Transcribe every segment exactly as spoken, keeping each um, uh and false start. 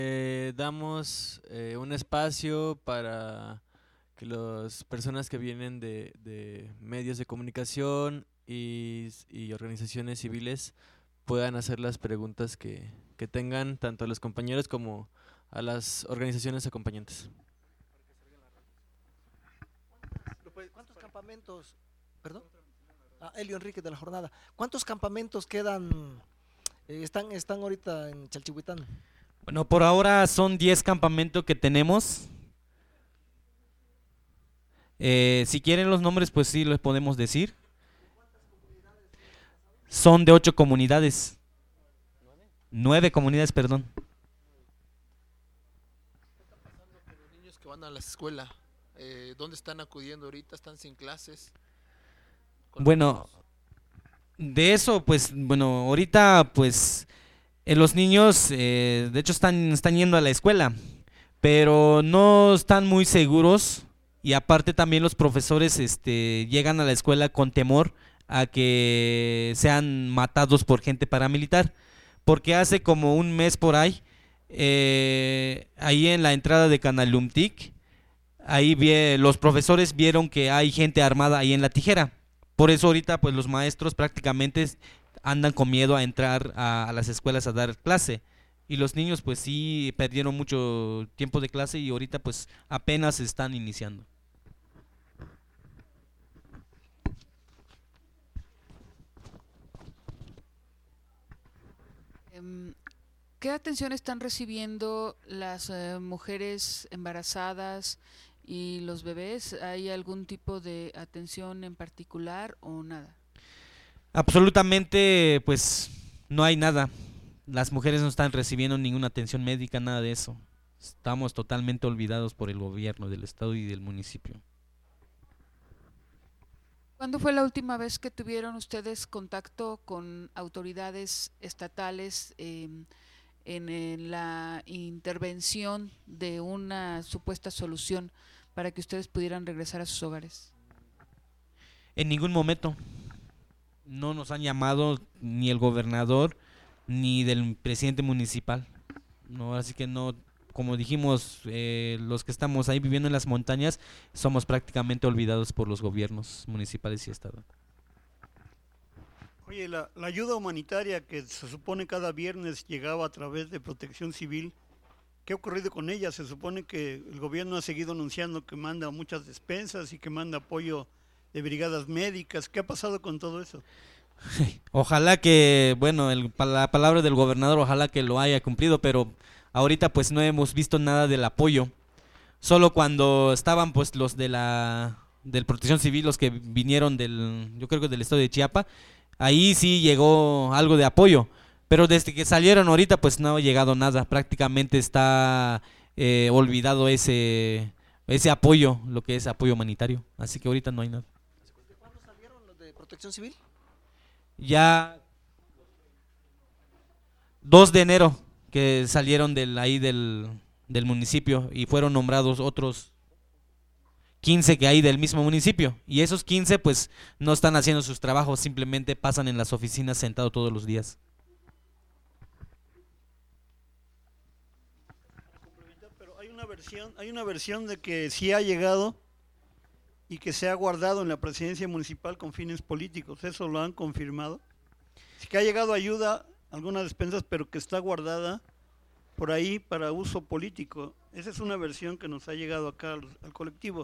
Eh, damos eh, un espacio para que las personas que vienen de, de medios de comunicación y, s- y organizaciones civiles puedan hacer las preguntas que, que tengan tanto a los compañeros como a las organizaciones acompañantes. ¿Cuántos campamentos, perdón? Ah, Elio Enrique de la Jornada. ¿Cuántos campamentos quedan, eh, están, están ahorita en Chalchihuitán? Bueno, por ahora son diez campamentos que tenemos. Eh, si quieren los nombres, pues sí les podemos decir. Son de ocho comunidades. Nueve comunidades, perdón. Los niños que van a la escuela, eh, ¿dónde están acudiendo ahorita? ¿Están sin clases? Con los Bueno, niños. de eso, pues, bueno, ahorita, pues, eh, los niños, eh, de hecho, están, están yendo a la escuela, pero no están muy seguros y aparte también los profesores, este, llegan a la escuela con temor a que sean matados por gente paramilitar, porque hace como un mes por ahí, eh, ahí en la entrada de Canalumtic, ahí vie- los profesores vieron que hay gente armada ahí en la tijera. Por eso ahorita pues los maestros prácticamente es- andan con miedo a entrar a, a las escuelas a dar clase. Y los niños pues sí perdieron mucho tiempo de clase y ahorita pues apenas están iniciando. Em, ¿Qué atención están recibiendo las eh, mujeres embarazadas y los bebés? ¿Hay algún tipo de atención en particular o nada? Absolutamente pues no hay nada. Las mujeres no están recibiendo ninguna atención médica, nada de eso. Estamos totalmente olvidados por el gobierno del estado y del municipio. ¿Cuándo fue la última vez que tuvieron ustedes contacto con autoridades estatales em, en, en la intervención de una supuesta solución para que ustedes pudieran regresar a sus hogares? En ningún momento no nos han llamado ni el gobernador ni del presidente municipal. No, así que no, como dijimos, eh, los que estamos ahí viviendo en las montañas somos prácticamente olvidados por los gobiernos municipales y estado. Oye, la, la ayuda humanitaria que se supone cada viernes llegaba a través de Protección Civil, ¿qué ha ocurrido con ella? Se supone que el gobierno ha seguido anunciando que manda muchas despensas y que manda apoyo de brigadas médicas. ¿Qué ha pasado con todo eso? Ojalá que, bueno, el, pa- la palabra del gobernador, ojalá que lo haya cumplido, pero ahorita pues no hemos visto nada del apoyo. Solo cuando estaban pues los de la del Protección Civil, los que vinieron del, yo creo que del estado de Chiapas, ahí sí llegó algo de apoyo, pero desde que salieron ahorita pues no ha llegado nada, prácticamente está eh, olvidado ese ese apoyo, lo que es apoyo humanitario, así que ahorita no hay nada. ¿De cuándo salieron los de Protección Civil? Ya dos de enero que salieron del ahí del del municipio y fueron nombrados otros quince que hay del mismo municipio. Y esos quince pues no están haciendo sus trabajos, simplemente pasan en las oficinas sentados todos los días. Pero hay una versión, hay una versión de que sí ha llegado y que se ha guardado en la presidencia municipal con fines políticos. ¿Eso lo han confirmado? Sí que ha llegado ayuda, algunas despensas, pero que está guardada por ahí para uso político. Esa es una versión que nos ha llegado acá al, al colectivo.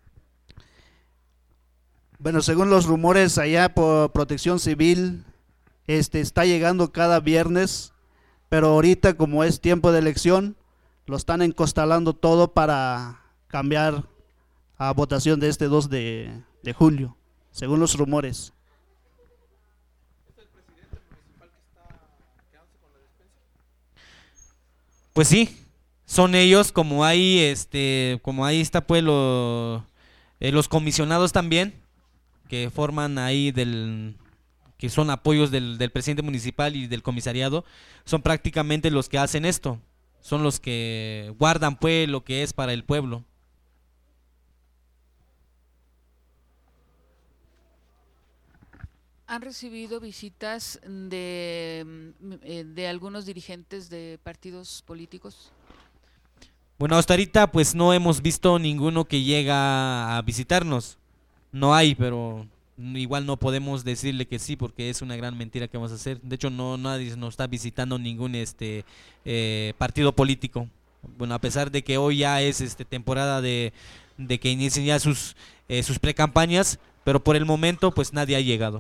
Bueno, según los rumores allá por Protección Civil, este está llegando cada viernes, pero ahorita como es tiempo de elección, lo están encostalando todo para cambiar a votación de este dos de, de julio, según los rumores. Pues sí, son ellos, como hay este, como ahí está pues lo- eh, los comisionados también, que forman ahí del, que son apoyos del, del presidente municipal y del comisariado, son prácticamente los que hacen esto, son los que guardan pues lo que es para el pueblo. ¿Han recibido visitas de, mm, eh, de algunos dirigentes de partidos políticos? Bueno, hasta ahorita pues no hemos visto ninguno que llega a visitarnos. No hay, pero igual no podemos decirle que sí porque es una gran mentira que vamos a hacer. De hecho, no nadie nos está visitando ningún este eh, partido político. Bueno, a pesar de que hoy ya es este temporada de, de que inicien ya sus eh, sus precampañas, pero por el momento pues nadie ha llegado.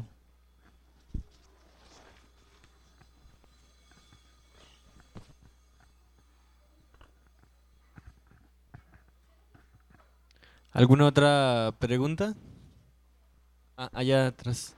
¿Alguna otra pregunta? Ah, allá atrás.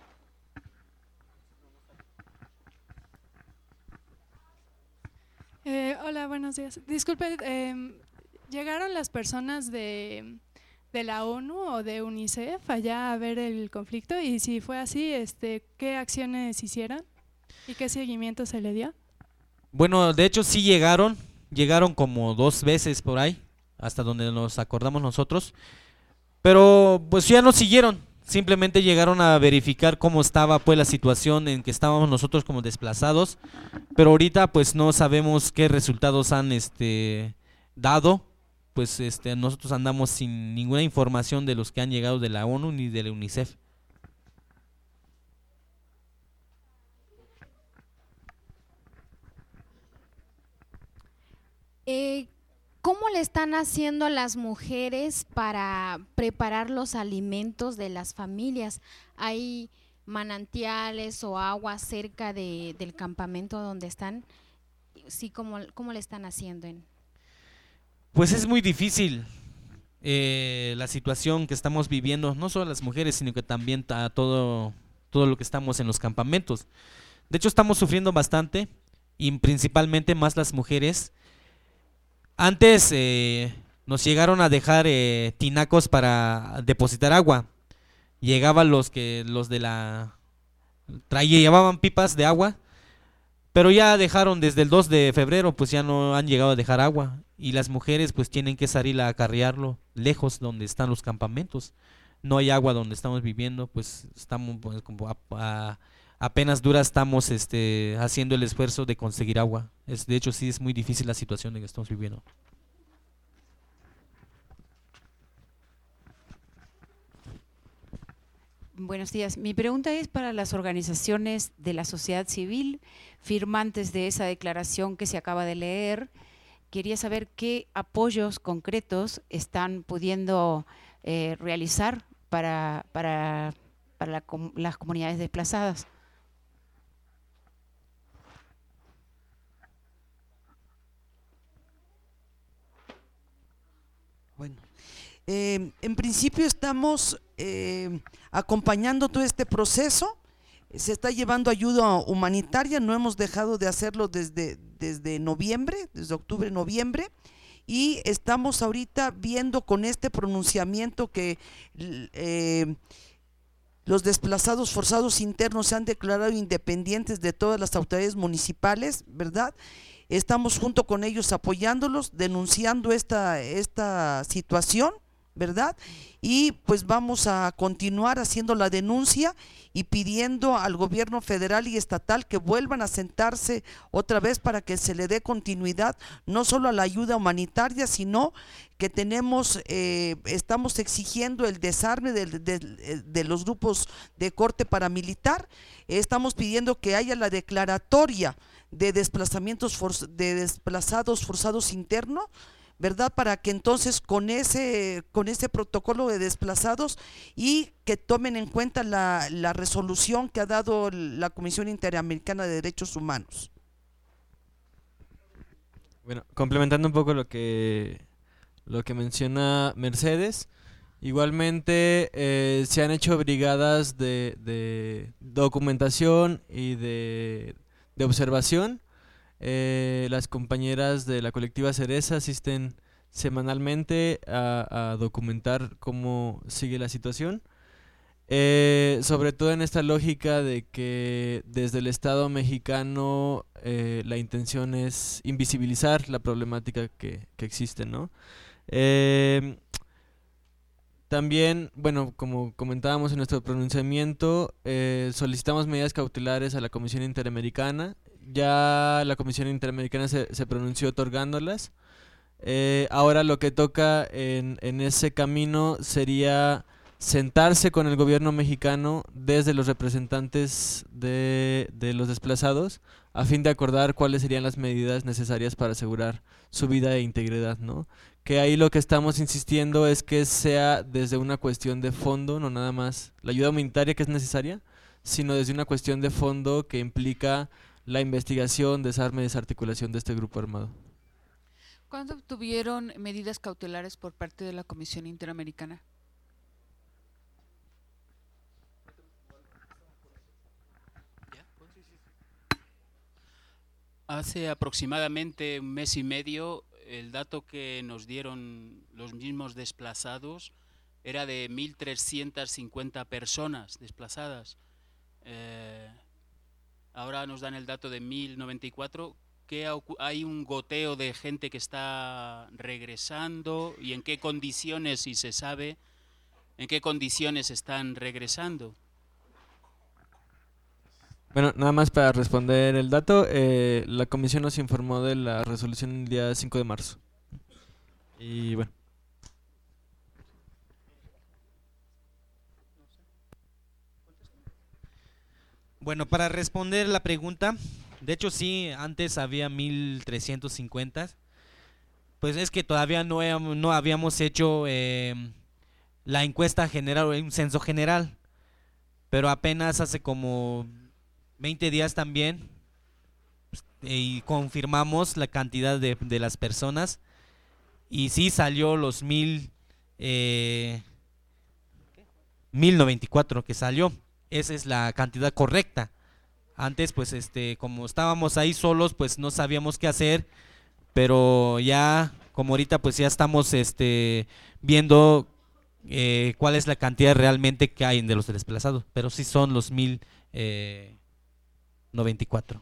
Eh, hola, buenos días. Disculpe, em, ¿llegaron las personas de, de la ONU o de UNICEF allá a ver el conflicto? Y si fue así, este, ¿qué acciones hicieron y qué seguimiento se le dio? Bueno, de hecho sí llegaron, llegaron como dos veces por ahí, hasta donde nos acordamos nosotros, pero pues ya no siguieron, simplemente llegaron a verificar cómo estaba pues la situación en que estábamos nosotros como desplazados, pero ahorita pues no sabemos qué resultados han este dado, pues este nosotros andamos sin ninguna información de los que han llegado de la ONU ni de la UNICEF. Eh, ¿Cómo le están haciendo las mujeres para preparar los alimentos de las familias? ¿Hay manantiales o agua cerca de, del campamento donde están? Sí, ¿cómo, cómo le están haciendo? En... Pues es muy difícil eh, la situación que estamos viviendo, no solo las mujeres, sino que también a todo, todo lo que estamos en los campamentos. De hecho, estamos sufriendo bastante y principalmente más las mujeres. Antes eh, nos llegaron a dejar eh, tinacos para depositar agua. Llegaban los que los de la traía, llevaban pipas de agua, pero ya dejaron desde el dos de febrero, pues ya no han llegado a dejar agua y las mujeres pues tienen que salir a acarrearlo lejos donde están los campamentos. No hay agua donde estamos viviendo, pues estamos pues, como a, a, apenas dura estamos este haciendo el esfuerzo de conseguir agua. Es, de hecho sí es muy difícil la situación en que estamos viviendo. Buenos días. Mi pregunta es para las organizaciones de la sociedad civil, firmantes de esa declaración que se acaba de leer. Quería saber qué apoyos concretos están pudiendo eh, realizar para, para, para la, las comunidades desplazadas. Bueno, eh, en principio estamos eh, acompañando todo este proceso, se está llevando ayuda humanitaria, no hemos dejado de hacerlo desde, desde noviembre, desde octubre, noviembre, y estamos ahorita viendo con este pronunciamiento que eh, los desplazados forzados internos se han declarado independientes de todas las autoridades municipales, ¿verdad? Estamos junto con ellos apoyándolos, denunciando esta, esta situación, ¿verdad? Y pues vamos a continuar haciendo la denuncia y pidiendo al gobierno federal y estatal que vuelvan a sentarse otra vez para que se le dé continuidad no solo a la ayuda humanitaria, sino que tenemos, eh, estamos exigiendo el desarme de, de, de los grupos de corte paramilitar, estamos pidiendo que haya la declaratoria de desplazamientos for, de desplazados forzados internos, ¿verdad? Para que entonces con ese, con ese protocolo de desplazados y que tomen en cuenta la, la resolución que ha dado la Comisión Interamericana de Derechos Humanos. Bueno, complementando un poco lo que, lo que menciona Mercedes, igualmente eh, se han hecho brigadas de, de documentación y de, de observación. Eh, las compañeras de la colectiva Cereza asisten semanalmente a, a documentar cómo sigue la situación, eh, sobre todo en esta lógica de que desde el Estado mexicano eh, la intención es invisibilizar la problemática que, que existe, ¿no? Eh, También, bueno, como comentábamos en nuestro pronunciamiento, eh, solicitamos medidas cautelares a la Comisión Interamericana. Ya la Comisión Interamericana se, se pronunció otorgándolas. Eh, ahora lo que toca en, en ese camino sería sentarse con el gobierno mexicano desde los representantes de, de los desplazados a fin de acordar cuáles serían las medidas necesarias para asegurar su vida e integridad, ¿no? Que ahí lo que estamos insistiendo es que sea desde una cuestión de fondo, no nada más la ayuda humanitaria que es necesaria, sino desde una cuestión de fondo que implica la investigación, desarme y desarticulación de este grupo armado. ¿Cuándo obtuvieron medidas cautelares por parte de la Comisión Interamericana? Hace aproximadamente un mes y medio, el dato que nos dieron los mismos desplazados era de mil trescientas cincuenta personas desplazadas. Eh, ahora nos dan el dato de mil noventa y cuatro. ¿Qué hay un goteo de gente que está regresando y en qué condiciones, si se sabe, en qué condiciones están regresando? Bueno, nada más para responder el dato, eh, la comisión nos informó de la resolución el día cinco de marzo. Y bueno. Bueno, para responder la pregunta, de hecho sí, antes había mil trescientos cincuenta, pues es que todavía no, he, no habíamos hecho eh, la encuesta general, un censo general, pero apenas hace como veinte días también y confirmamos la cantidad de, de las personas y sí salió los mil, eh, mil noventa y cuatro que salió. Esa es la cantidad correcta. Antes pues este como estábamos ahí solos pues no sabíamos qué hacer, pero ya como ahorita pues ya estamos este viendo eh, cuál es la cantidad realmente que hay de los desplazados, pero sí son los mil noventa y cuatro.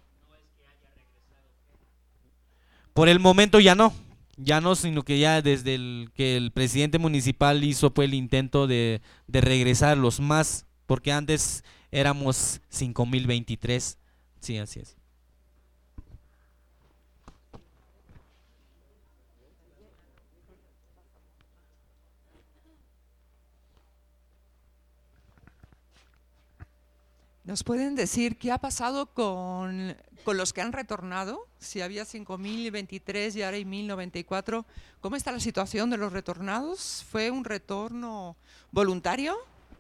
Por el momento ya no, ya no, sino que ya desde el que el presidente municipal hizo pues el intento de, de regresar los más, porque antes éramos cinco mil veintitrés, sí, así es. ¿Nos pueden decir qué ha pasado con, con los que han retornado? Si había cinco mil veintitrés y ahora hay mil noventa y cuatro, ¿cómo está la situación de los retornados? ¿Fue un retorno voluntario?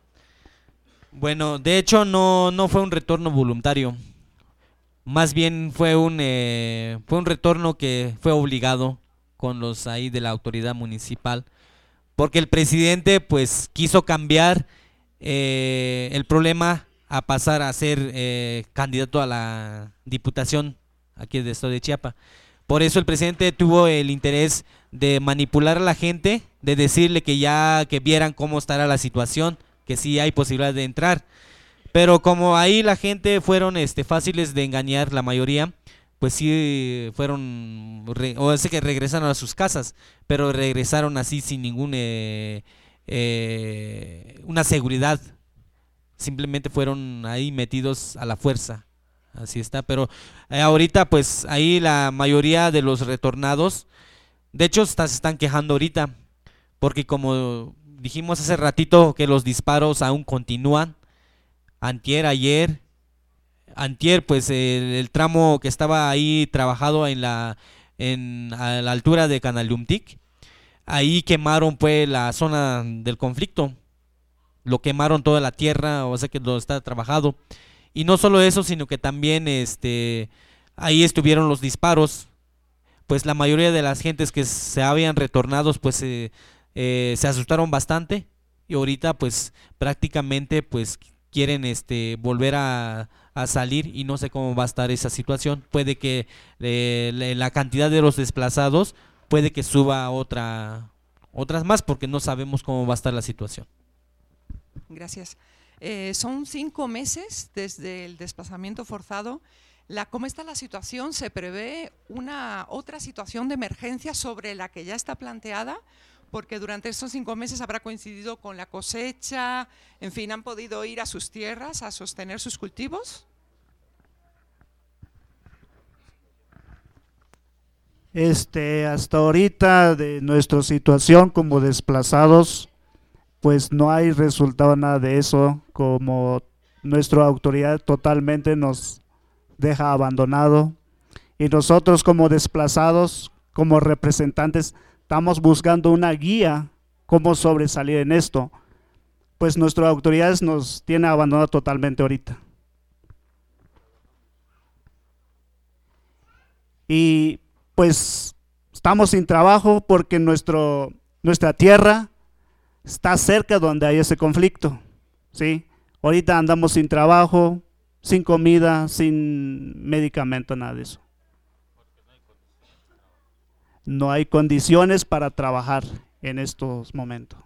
Bueno, de hecho no, no fue un retorno voluntario, más bien fue un, eh, fue un retorno que fue obligado con los ahí de la autoridad municipal, porque el presidente pues quiso cambiar eh, el problema a pasar a ser eh, candidato a la diputación aquí del estado de Chiapas. Por eso el presidente tuvo el interés de manipular a la gente, de decirle que ya que vieran cómo estará la situación, que sí hay posibilidad de entrar. Pero como ahí la gente fueron este fáciles de engañar, la mayoría, pues sí fueron, o sea que regresaron a sus casas, pero regresaron así sin ningún eh, eh, una seguridad. Simplemente fueron ahí metidos a la fuerza, así está, pero eh, ahorita pues ahí la mayoría de los retornados, de hecho hasta se están quejando ahorita, porque como dijimos hace ratito que los disparos aún continúan, antier, ayer, antier pues el, el tramo que estaba ahí trabajado en la, en, a la altura de Canaliumtic, ahí quemaron pues la zona del conflicto, lo quemaron toda la tierra, o sea que lo está trabajado, y no solo eso, sino que también este ahí estuvieron los disparos, pues la mayoría de las gentes que se habían retornado pues eh, eh, se asustaron bastante, y ahorita pues prácticamente pues quieren este volver a, a salir, y no sé cómo va a estar esa situación. Puede que eh, la cantidad de los desplazados puede que suba otra otras más, porque no sabemos cómo va a estar la situación. Gracias. Eh, son cinco meses desde el desplazamiento forzado. La, ¿Cómo está la situación? ¿Se prevé una otra situación de emergencia sobre la que ya está planteada? Porque durante estos cinco meses habrá coincidido con la cosecha, en fin, ¿han podido ir a sus tierras a sostener sus cultivos? Este, hasta ahorita de nuestra situación como desplazados, pues no hay resultado nada de eso, como nuestra autoridad totalmente nos deja abandonado y nosotros como desplazados, como representantes, estamos buscando una guía cómo sobresalir en esto, pues nuestras autoridades nos tienen abandonado totalmente ahorita. Y pues estamos sin trabajo porque nuestro, nuestra tierra está cerca donde hay ese conflicto, ¿sí? Ahorita andamos sin trabajo, sin comida, sin medicamento, nada de eso. No hay condiciones para trabajar en estos momentos.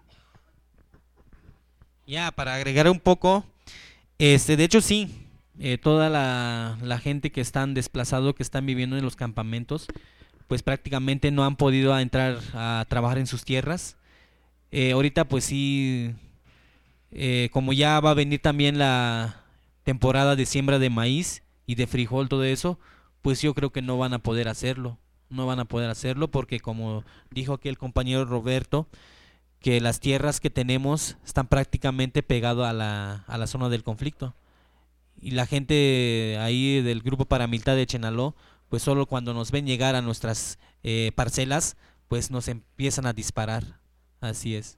Ya, para agregar un poco, este, de hecho sí, eh, toda la, la gente que están desplazados, que están viviendo en los campamentos, pues prácticamente no han podido entrar a trabajar en sus tierras. Eh, ahorita pues sí, eh, como ya va a venir también la temporada de siembra de maíz y de frijol, todo eso, pues yo creo que no van a poder hacerlo. No van a poder hacerlo porque, como dijo aquí el compañero Roberto, que las tierras que tenemos están prácticamente pegadas a la, a la zona del conflicto. Y la gente ahí del grupo paramilitar de Chenaló, pues solo cuando nos ven llegar a nuestras eh, parcelas, pues nos empiezan a disparar. Así es.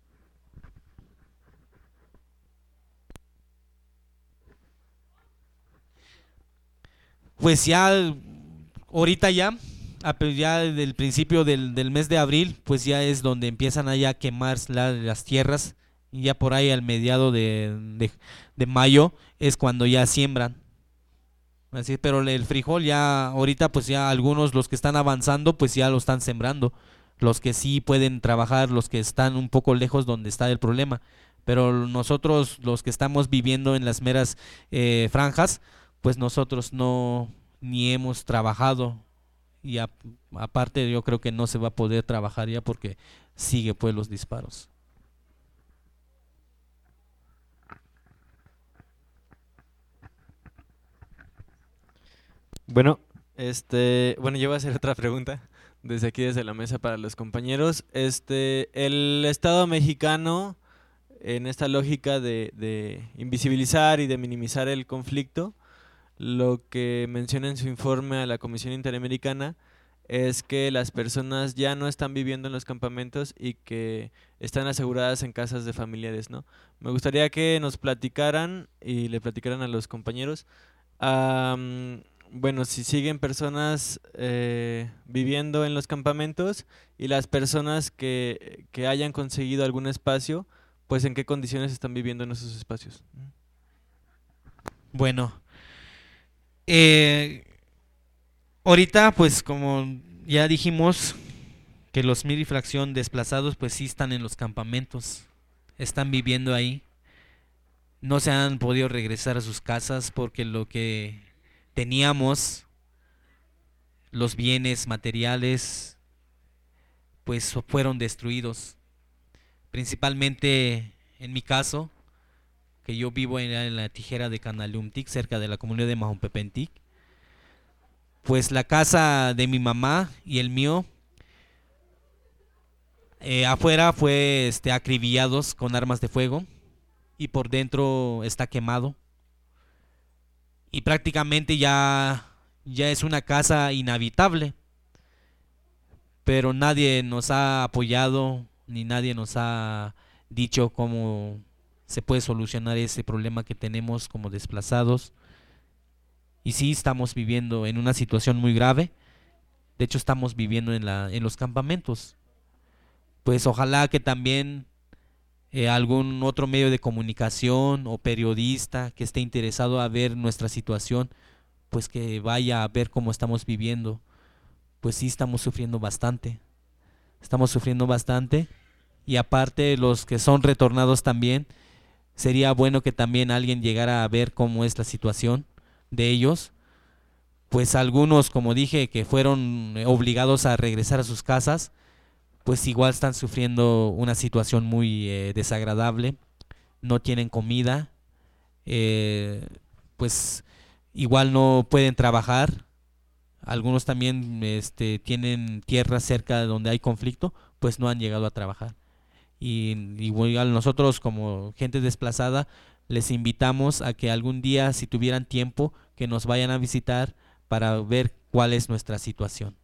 Pues ya, ahorita ya, ya desde el principio del, del mes de abril, pues ya es donde empiezan allá a quemar la, las tierras, y ya por ahí al mediado de, de, de mayo es cuando ya siembran. Así, pero el frijol ya, ahorita pues ya algunos, los que están avanzando, pues ya lo están sembrando. Los que sí pueden trabajar, los que están un poco lejos donde está el problema. Pero nosotros, los que estamos viviendo en las meras eh, franjas, pues nosotros no, ni hemos trabajado. Y a, aparte yo creo que no se va a poder trabajar ya porque sigue pues los disparos. Bueno, este, bueno, yo voy a hacer otra pregunta desde aquí, desde la mesa para los compañeros. Este, el Estado mexicano, en esta lógica de, de invisibilizar y de minimizar el conflicto, lo que menciona en su informe a la Comisión Interamericana es que las personas ya no están viviendo en los campamentos y que están aseguradas en casas de familiares, ¿no? Me gustaría que nos platicaran y le platicaran a los compañeros, um, bueno, si siguen personas eh, viviendo en los campamentos y las personas que, que hayan conseguido algún espacio, pues en qué condiciones están viviendo en esos espacios. Bueno, eh, ahorita pues como ya dijimos que los mil y fracción desplazados pues sí están en los campamentos, están viviendo ahí, no se han podido regresar a sus casas porque lo que teníamos, los bienes materiales, pues fueron destruidos. Principalmente en mi caso, que yo vivo en la, en la tijera de Canalumtic, cerca de la comunidad de Mahompepentic, pues la casa de mi mamá y el mío, eh, afuera fue este, acribillados con armas de fuego y por dentro está quemado. Y prácticamente ya, ya es una casa inhabitable, pero nadie nos ha apoyado ni nadie nos ha dicho cómo se puede solucionar ese problema que tenemos como desplazados. Y sí estamos viviendo en una situación muy grave. De hecho estamos viviendo en, la, en los campamentos. Pues ojalá que también Eh, algún otro medio de comunicación o periodista que esté interesado a ver nuestra situación, pues que vaya a ver cómo estamos viviendo. Pues sí estamos sufriendo bastante, estamos sufriendo bastante y aparte los que son retornados también, sería bueno que también alguien llegara a ver cómo es la situación de ellos. Pues algunos, como dije, que fueron obligados a regresar a sus casas, pues igual están sufriendo una situación muy eh, desagradable, no tienen comida, eh, pues igual no pueden trabajar, algunos también este, tienen tierra cerca de donde hay conflicto, pues no han llegado a trabajar. Y igual nosotros como gente desplazada les invitamos a que algún día, si tuvieran tiempo, que nos vayan a visitar para ver cuál es nuestra situación.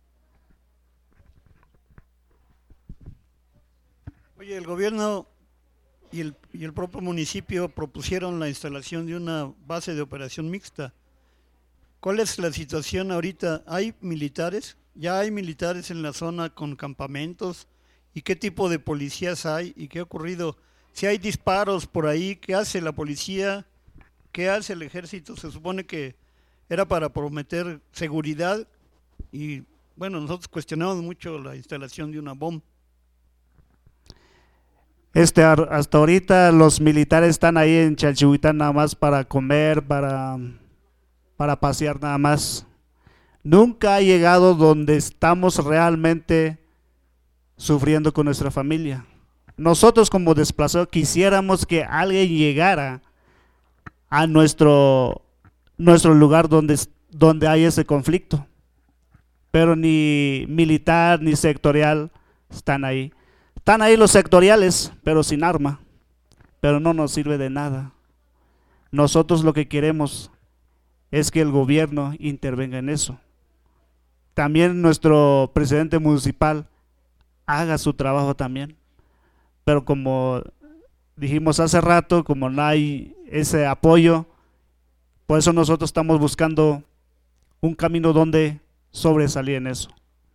Oye, el gobierno y el, y el propio municipio propusieron la instalación de una base de operación mixta. ¿Cuál es la situación ahorita? ¿Hay militares? ¿Ya hay militares en la zona con campamentos? ¿Y qué tipo de policías hay? ¿Y qué ha ocurrido? Si hay disparos por ahí, ¿qué hace la policía? ¿Qué hace el ejército? Se supone que era para prometer seguridad y, bueno, nosotros cuestionamos mucho la instalación de una bomba. Este, hasta ahorita los militares están ahí en Chalchihuitán nada más para comer, para, para pasear nada más. Nunca ha llegado donde estamos realmente sufriendo con nuestra familia. Nosotros como desplazados quisiéramos que alguien llegara a nuestro, nuestro lugar donde, donde hay ese conflicto, pero ni militar ni sectorial están ahí. Están ahí los sectoriales, pero sin arma, pero no nos sirve de nada. Nosotros lo que queremos es que el gobierno intervenga en eso. También nuestro presidente municipal haga su trabajo también, pero como dijimos hace rato, como no hay ese apoyo, por eso nosotros estamos buscando un camino donde sobresalir en eso.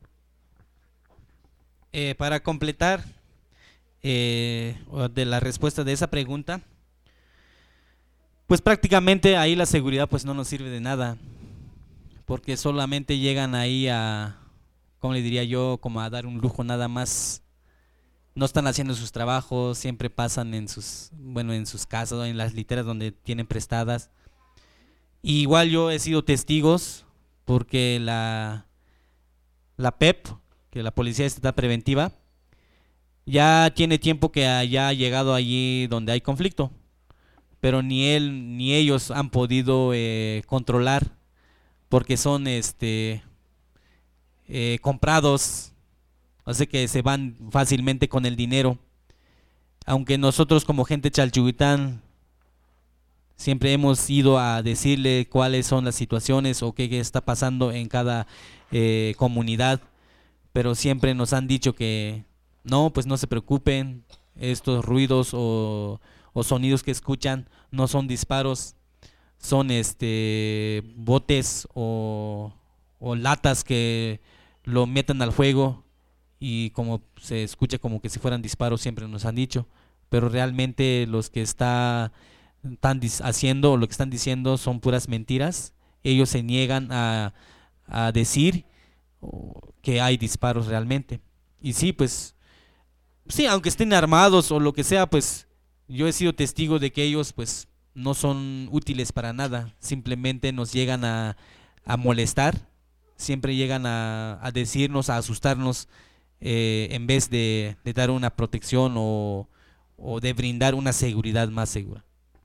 Eh, para completar eh, de la respuesta de esa pregunta, pues prácticamente ahí la seguridad pues no nos sirve de nada, porque solamente llegan ahí a, como le diría yo, como a dar un lujo nada más. No están haciendo sus trabajos, siempre pasan en sus, bueno, en sus casas o en las literas donde tienen prestadas. Y igual yo he sido testigos porque la, la P E P, que la Policía Estatal Preventiva, ya tiene tiempo que haya llegado allí donde hay conflicto, pero ni él ni ellos han podido eh, controlar, porque son este eh, comprados, así que se van fácilmente con el dinero. Aunque nosotros como gente Chalchihuitán siempre hemos ido a decirle cuáles son las situaciones o qué, qué está pasando en cada eh, comunidad, pero siempre nos han dicho que no, pues no se preocupen, estos ruidos o, o sonidos que escuchan no son disparos, son este botes o, o latas que lo metan al fuego, y como se escucha como que si fueran disparos, siempre nos han dicho, pero realmente los que está, están haciendo o lo que están diciendo son puras mentiras. Ellos se niegan a, a decir que hay disparos realmente. Y sí, pues, sí, aunque estén armados o lo que sea, pues yo he sido testigo de que ellos pues no son útiles para nada, simplemente nos llegan a, a molestar, siempre llegan a, a decirnos, a asustarnos, eh, en vez de, de dar una protección o, o de brindar una seguridad más segura.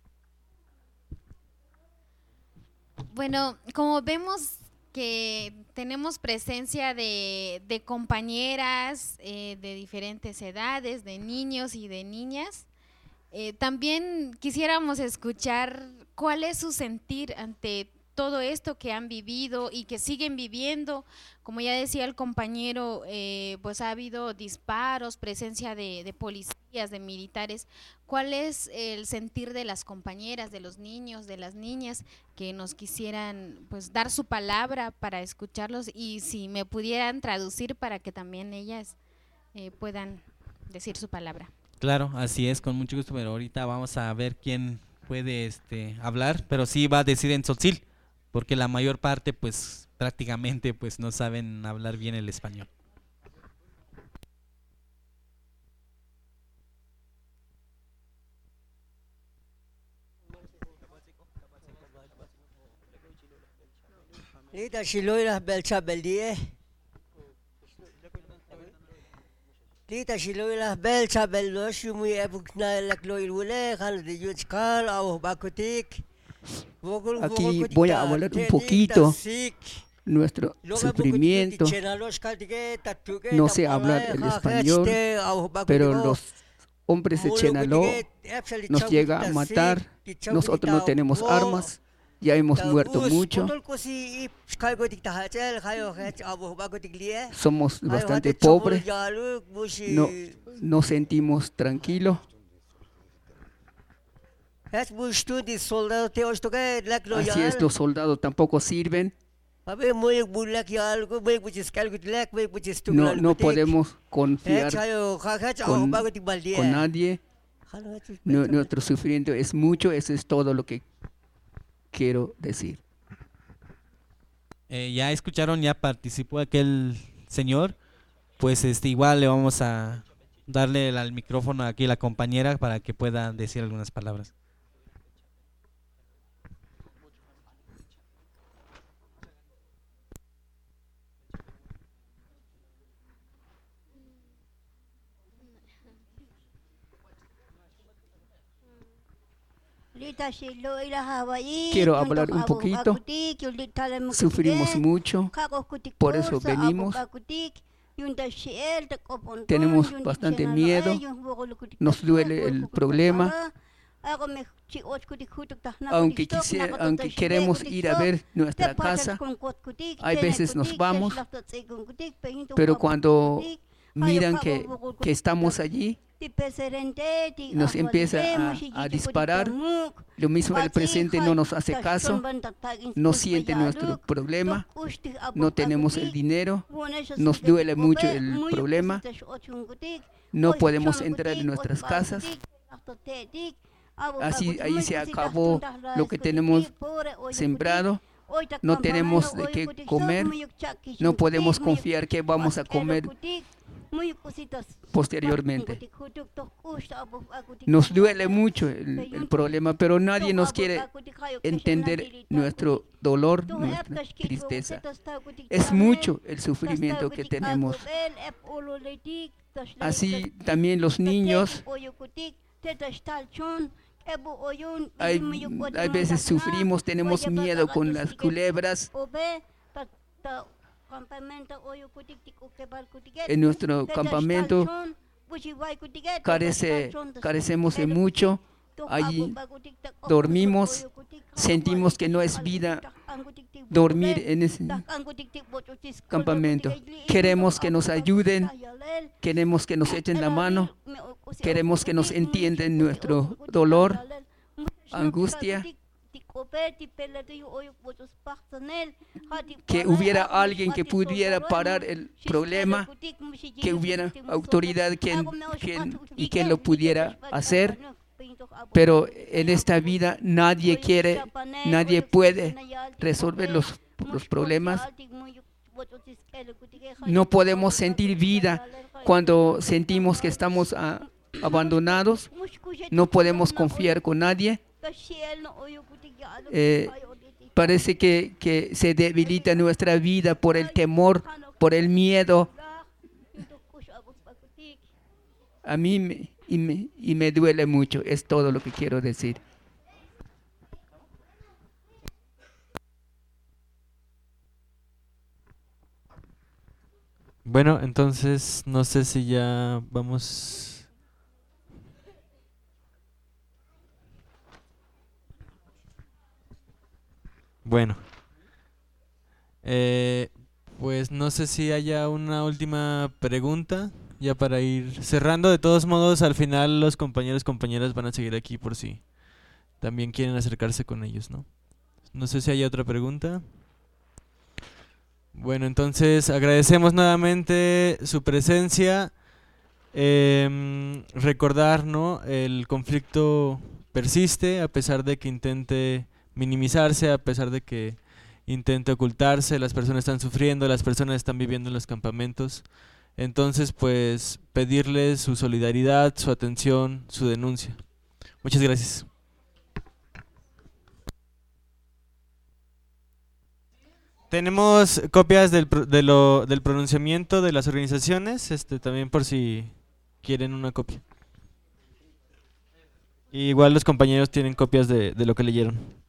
Bueno, como vemos que tenemos presencia de, de compañeras eh, de diferentes edades, de niños y de niñas, eh, también quisiéramos escuchar cuál es su sentir ante todo esto que han vivido y que siguen viviendo. Como ya decía el compañero, eh, pues ha habido disparos, presencia de, de policías, de militares. ¿Cuál es el sentir de las compañeras, de los niños, de las niñas que nos quisieran pues dar su palabra para escucharlos, y si me pudieran traducir para que también ellas eh, puedan decir su palabra? Claro, así es, con mucho gusto, pero ahorita vamos a ver quién puede este hablar, pero sí va a decir en tzotzil, porque la mayor parte pues prácticamente pues no saben hablar bien el español. Lita shiloilas belcha beldie. Lita shiloilas belcha beldos muy ebukna lakloilule kan de yuchkal au bakutik. Aquí voy a hablar un poquito nuestro sufrimiento. No sé hablar el español, pero los hombres de Chenaló nos llega a matar. Nosotros no tenemos armas, ya hemos muerto mucho. Somos bastante pobres, no nos sentimos tranquilos. Así es, los soldados tampoco sirven. No, no podemos confiar con, con nadie. No, nuestro sufrimiento es mucho, eso es todo lo que quiero decir. Eh, ya escucharon, ya participó aquel señor, pues este igual le vamos a darle el, al micrófono aquí a la compañera para que pueda decir algunas palabras. Quiero hablar un poquito. Sufrimos mucho, por eso venimos. Tenemos bastante miedo, nos duele el problema. Aunque, quisiera, aunque queremos ir a ver nuestra casa, hay veces nos vamos, pero cuando miran que, que estamos allí, nos empieza a, a disparar. Lo mismo el presidente no nos hace caso, no siente nuestro problema, no tenemos el dinero, nos duele mucho el problema, no podemos entrar en nuestras casas. Así ahí se acabó lo que tenemos sembrado. No tenemos de qué comer, no podemos confiar que vamos a comer posteriormente. Nos duele mucho el, el problema, pero nadie nos quiere entender nuestro dolor, nuestra tristeza. Es mucho el sufrimiento que tenemos. Así también los niños. Hay, hay veces sufrimos, tenemos miedo con las culebras. En nuestro campamento carece, carecemos de mucho. Allí dormimos, sentimos que no es vida dormir en ese campamento. Queremos que nos ayuden, queremos que nos echen la mano, queremos que nos entiendan nuestro dolor, angustia. Que hubiera alguien que pudiera parar el problema, que hubiera autoridad quien, quien, y que lo pudiera hacer, pero en esta vida nadie quiere, nadie puede resolver los, los problemas. No podemos sentir vida cuando sentimos que estamos a, abandonados, no podemos confiar con nadie. Eh, parece que, que se debilita nuestra vida por el temor, por el miedo. A mí me, y, me, y me duele mucho, es todo lo que quiero decir. Bueno, entonces no sé si ya vamos... Bueno, eh, pues no sé si haya una última pregunta ya para ir cerrando. De todos modos, al final los compañeros y compañeras van a seguir aquí por si también quieren acercarse con ellos, ¿no? No sé si hay otra pregunta. Bueno, entonces agradecemos nuevamente su presencia. Eh, recordar, ¿no? El conflicto persiste a pesar de que intente minimizarse, a pesar de que intente ocultarse. Las personas están sufriendo, las personas están viviendo en los campamentos. Entonces, pues, pedirles su solidaridad, su atención, su denuncia. Muchas gracias. Tenemos copias del, de lo, del pronunciamiento de las organizaciones, este, también por si quieren una copia. Y igual los compañeros tienen copias de, de lo que leyeron.